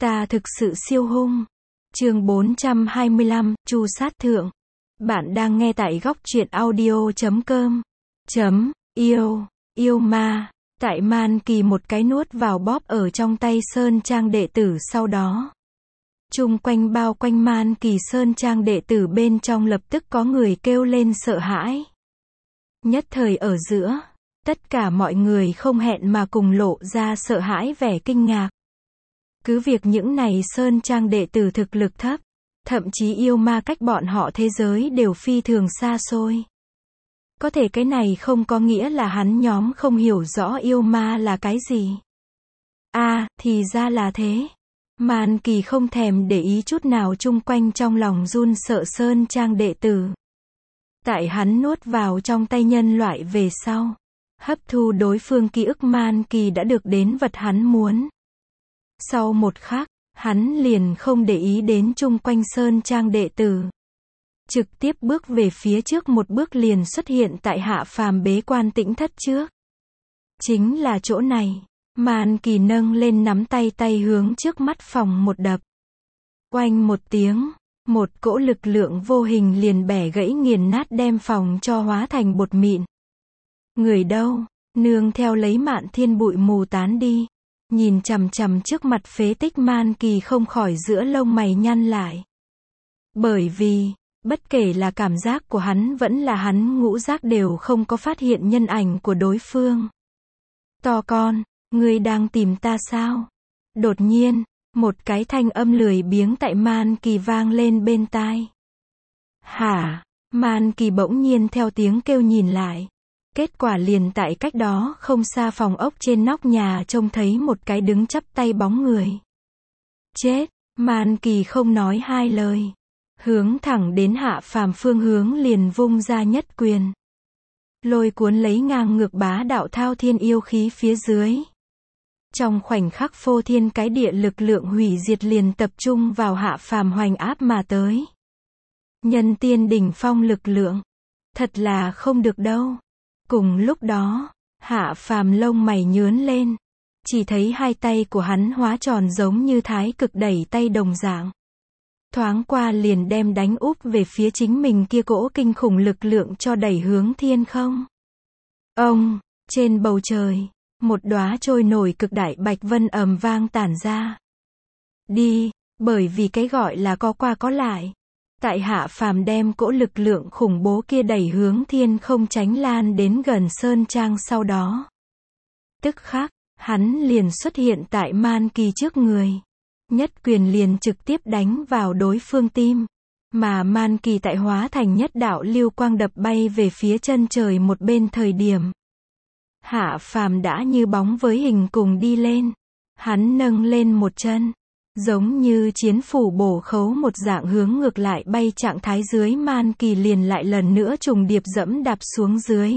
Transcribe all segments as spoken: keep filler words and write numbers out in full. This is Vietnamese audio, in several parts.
Ta thực sự siêu hung. Chương bốn trăm hai mươi lăm, Chu sát thượng. Bạn đang nghe tại góc truyện audio chấm com. Chấm, yêu, yêu ma. Tại Man Kỳ một cái nuốt vào bóp ở trong tay Sơn Trang đệ tử, sau đó chung quanh bao quanh Man Kỳ Sơn Trang đệ tử bên trong lập tức có người kêu lên sợ hãi. Nhất thời ở giữa, tất cả mọi người không hẹn mà cùng lộ ra sợ hãi vẻ kinh ngạc. Cứ việc những này Sơn Trang đệ tử thực lực thấp, thậm chí yêu ma cách bọn họ thế giới đều phi thường xa xôi. Có thể cái này không có nghĩa là hắn nhóm không hiểu rõ yêu ma là cái gì. À, thì ra là thế. Man Kỳ không thèm để ý chút nào chung quanh trong lòng run sợ Sơn Trang đệ tử. Tại hắn nuốt vào trong tay nhân loại về sau, hấp thu đối phương ký ức, Man Kỳ đã được đến vật hắn muốn. Sau một khắc, hắn liền không để ý đến chung quanh Sơn Trang đệ tử. Trực tiếp bước về phía trước một bước liền xuất hiện tại Hạ Phàm bế quan tĩnh thất trước. Chính là chỗ này. Man Kỳ nâng lên nắm tay tay hướng trước mắt phòng một đập. Oanh một tiếng, một cỗ lực lượng vô hình liền bẻ gãy nghiền nát đem phòng cho hóa thành bột mịn. Người đâu? Nương theo lấy Mạn Thiên bụi mù tán đi. Nhìn chằm chằm trước mặt phế tích, Man Kỳ không khỏi giữa lông mày nhăn lại. Bởi vì, bất kể là cảm giác của hắn vẫn là hắn ngũ giác đều không có phát hiện nhân ảnh của đối phương. To con, ngươi đang tìm ta sao? Đột nhiên, một cái thanh âm lười biếng tại Man Kỳ vang lên bên tai. Hả? Man Kỳ bỗng nhiên theo tiếng kêu nhìn lại. Kết quả liền tại cách đó không xa phòng ốc trên nóc nhà trông thấy một cái đứng chắp tay bóng người. Chết! Man Kỳ không nói hai lời. Hướng thẳng đến Hạ Phàm phương hướng liền vung ra nhất quyền. Lôi cuốn lấy ngang ngược bá đạo thao thiên yêu khí phía dưới. Trong khoảnh khắc phô thiên cái địa lực lượng hủy diệt liền tập trung vào Hạ Phàm hoành áp mà tới. Nhân tiên đỉnh phong lực lượng. Thật là không được đâu. Cùng lúc đó, Hạ Phàm lông mày nhướng lên. Chỉ thấy hai tay của hắn hóa tròn giống như thái cực đẩy tay đồng dạng. Thoáng qua liền đem đánh úp về phía chính mình kia cỗ kinh khủng lực lượng cho đẩy hướng thiên không. Ông, trên bầu trời, một đóa trôi nổi cực đại bạch vân ầm vang tản ra. Đi, bởi vì cái gọi là có qua có lại. Tại Hạ Phàm đem cỗ lực lượng khủng bố kia đẩy hướng thiên không tránh lan đến gần Sơn Trang sau đó. Tức khắc, hắn liền xuất hiện tại Man Kỳ trước người. Nhất quyền liền trực tiếp đánh vào đối phương tim. Mà Man Kỳ tại hóa thành nhất đạo lưu quang đập bay về phía chân trời một bên thời điểm. Hạ Phàm đã như bóng với hình cùng đi lên. Hắn nâng lên một chân. Giống như chiến phủ bổ khấu một dạng hướng ngược lại bay trạng thái dưới, Man Kỳ liền lại lần nữa trùng điệp dẫm đạp xuống dưới.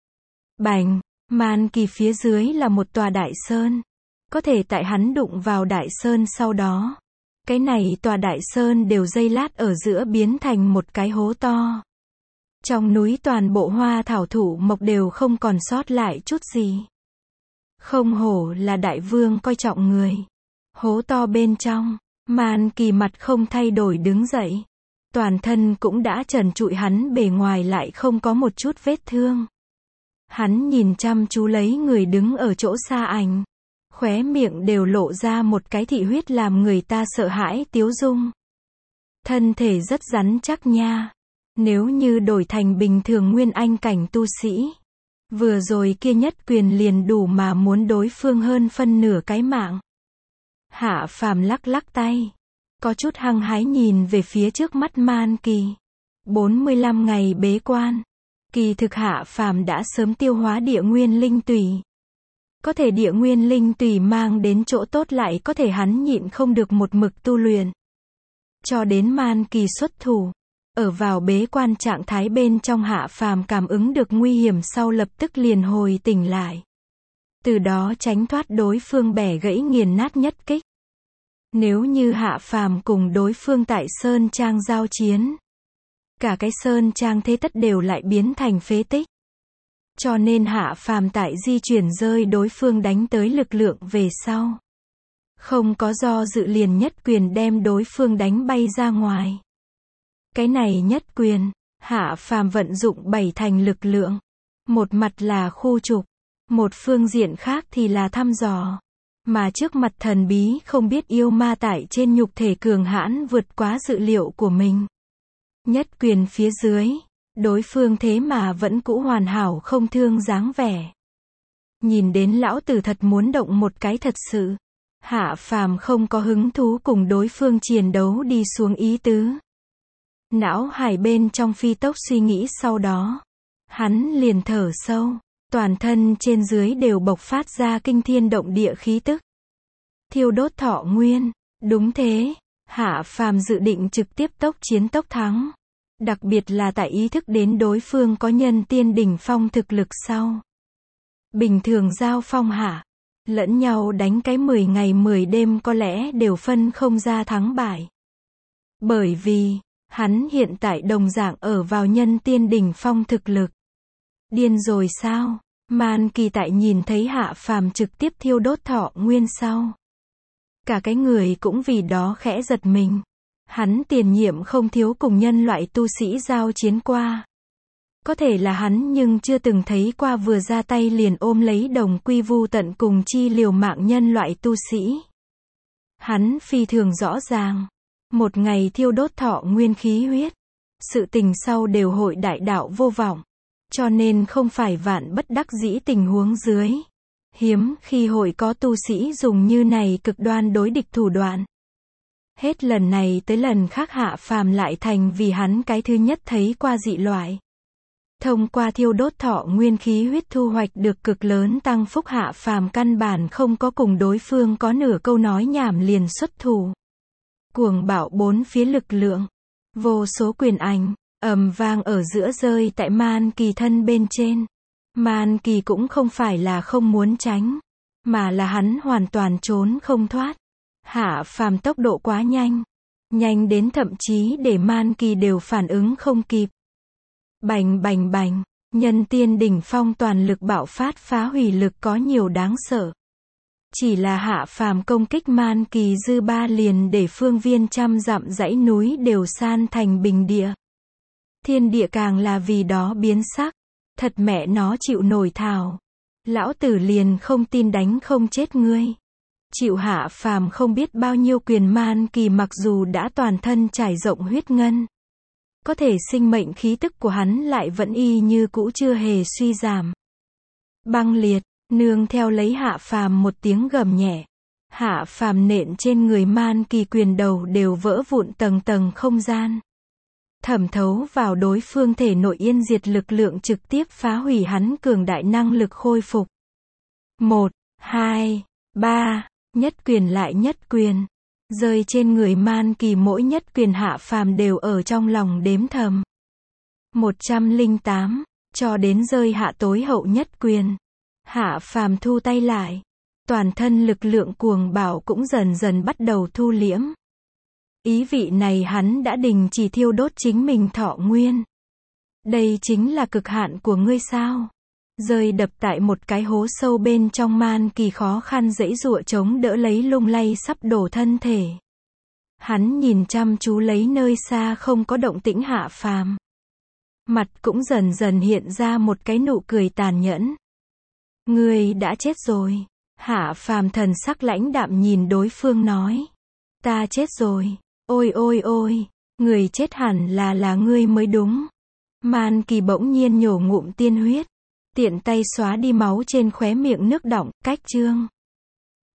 Bành! Man Kỳ phía dưới là một tòa đại sơn. Có thể tại hắn đụng vào đại sơn sau đó, cái này tòa đại sơn đều giây lát ở giữa biến thành một cái hố to. Trong núi toàn bộ hoa thảo thụ mộc đều không còn sót lại chút gì. Không hổ là đại vương coi trọng người. Hố to bên trong, Man Kỳ mặt không thay đổi đứng dậy. Toàn thân cũng đã trần trụi, hắn bề ngoài lại không có một chút vết thương. Hắn nhìn chăm chú lấy người đứng ở chỗ xa ảnh. Khóe miệng đều lộ ra một cái thị huyết làm người ta sợ hãi tiếu dung. Thân thể rất rắn chắc nha. Nếu như đổi thành bình thường nguyên anh cảnh tu sĩ, vừa rồi kia nhất quyền liền đủ mà muốn đối phương hơn phân nửa cái mạng. Hạ Phàm lắc lắc tay, có chút hăng hái nhìn về phía trước mắt Man Kỳ. bốn mươi lăm ngày bế quan. Kỳ thực Hạ Phàm đã sớm tiêu hóa địa nguyên linh tùy. Có thể địa nguyên linh tùy mang đến chỗ tốt lại có thể hắn nhịn không được một mực tu luyện. Cho đến Man Kỳ xuất thủ, ở vào bế quan trạng thái bên trong, Hạ Phàm cảm ứng được nguy hiểm sau lập tức liền hồi tỉnh lại. Từ đó tránh thoát đối phương bẻ gãy nghiền nát nhất kích. Nếu như Hạ Phàm cùng đối phương tại Sơn Trang giao chiến, cả cái Sơn Trang thế tất đều lại biến thành phế tích. Cho nên Hạ Phàm tại di chuyển rơi đối phương đánh tới lực lượng về sau, Không có do dự liền nhất quyền đem đối phương đánh bay ra ngoài. Cái này nhất quyền, Hạ Phàm vận dụng bảy thành lực lượng. Một mặt là khu trục, một phương diện khác thì là thăm dò. Mà trước mặt thần bí không biết yêu ma tại trên nhục thể cường hãn vượt quá dự liệu của mình. Nhất quyền phía dưới, đối phương thế mà vẫn cũ hoàn hảo không thương dáng vẻ. Nhìn đến lão tử thật muốn động một cái thật sự. Hạ Phàm không có hứng thú cùng đối phương chiến đấu đi xuống ý tứ. Não hải bên trong phi tốc suy nghĩ sau đó. Hắn liền thở sâu, toàn thân trên dưới đều bộc phát ra kinh thiên động địa khí tức. Thiêu đốt thọ nguyên, đúng thế, Hạ Phàm dự định trực tiếp tốc chiến tốc thắng. Đặc biệt là tại ý thức đến đối phương có nhân tiên đỉnh phong thực lực sau. Bình thường giao phong hạ, lẫn nhau đánh cái mười ngày mười đêm có lẽ đều phân không ra thắng bại. Bởi vì, hắn hiện tại đồng dạng ở vào nhân tiên đỉnh phong thực lực. Điên rồi sao? Man Kỳ tại nhìn thấy Hạ Phàm trực tiếp thiêu đốt thọ nguyên sau. Cả cái người cũng vì đó khẽ giật mình. Hắn tiền nhiệm không thiếu cùng nhân loại tu sĩ giao chiến qua. Có thể là hắn nhưng chưa từng thấy qua vừa ra tay liền ôm lấy đồng quy vu tận cùng chi liều mạng nhân loại tu sĩ. Hắn phi thường rõ ràng. Một ngày thiêu đốt thọ nguyên khí huyết. Sự tình sau đều hội đại đạo vô vọng. Cho nên không phải vạn bất đắc dĩ tình huống dưới. Hiếm khi hội có tu sĩ dùng như này cực đoan đối địch thủ đoạn. Hết lần này tới lần khác Hạ Phàm lại thành vì hắn cái thứ nhất thấy qua dị loại. Thông qua thiêu đốt thọ nguyên khí huyết thu hoạch được cực lớn tăng phúc, Hạ Phàm căn bản không có cùng đối phương có nửa câu nói nhảm liền xuất thủ. Cuồng bạo bốn phía lực lượng, vô số quyền ảnh, ầm vang ở giữa rơi tại Man Kỳ thân bên trên. Man Kỳ cũng không phải là không muốn tránh, mà là hắn hoàn toàn trốn không thoát. Hạ Phàm tốc độ quá nhanh, nhanh đến thậm chí để Man Kỳ đều phản ứng không kịp. Bành bành bành, nhân tiên đỉnh phong toàn lực bạo phát phá hủy lực có nhiều đáng sợ. Chỉ là Hạ Phàm công kích Man Kỳ dư ba liền để phương viên trăm dặm dãy núi đều san thành bình địa. Thiên địa càng là vì đó biến sắc. Thật mẹ nó chịu nổi thảo. Lão tử liền không tin đánh không chết ngươi. Chịu Hạ Phàm không biết bao nhiêu quyền. Man Kỳ mặc dù đã toàn thân trải rộng huyết ngân. Có thể sinh mệnh khí tức của hắn lại vẫn y như cũ chưa hề suy giảm. Băng liệt, nương theo lấy Hạ Phàm một tiếng gầm nhẹ. Hạ Phàm nện trên người Man Kỳ quyền đầu đều vỡ vụn tầng tầng không gian. Thẩm thấu vào đối phương thể nội yên diệt lực lượng trực tiếp phá hủy hắn cường đại năng lực khôi phục. Một, hai, ba, nhất quyền lại nhất quyền. Rơi trên người Man Kỳ mỗi nhất quyền Hạ Phàm đều ở trong lòng đếm thầm. Một trăm lẻ tám, cho đến rơi hạ tối hậu nhất quyền. Hạ Phàm thu tay lại. Toàn thân lực lượng cuồng bạo cũng dần dần bắt đầu thu liễm. Ý vị này hắn đã đình chỉ thiêu đốt chính mình thọ nguyên. Đây chính là cực hạn của ngươi sao? Rơi đập tại một cái hố sâu bên trong, Man Kỳ khó khăn giãy giụa chống đỡ lấy lung lay sắp đổ thân thể. Hắn nhìn chăm chú lấy nơi xa không có động tĩnh Hạ Phàm. Mặt cũng dần dần hiện ra một cái nụ cười tàn nhẫn. Ngươi đã chết rồi. Hạ Phàm thần sắc lãnh đạm nhìn đối phương nói. Ta chết rồi. Ôi ôi ôi, người chết hẳn là là ngươi mới đúng. Man Kỳ bỗng nhiên nhổ ngụm tiên huyết. Tiện tay xóa đi máu trên khóe miệng nước đọng, cách chương.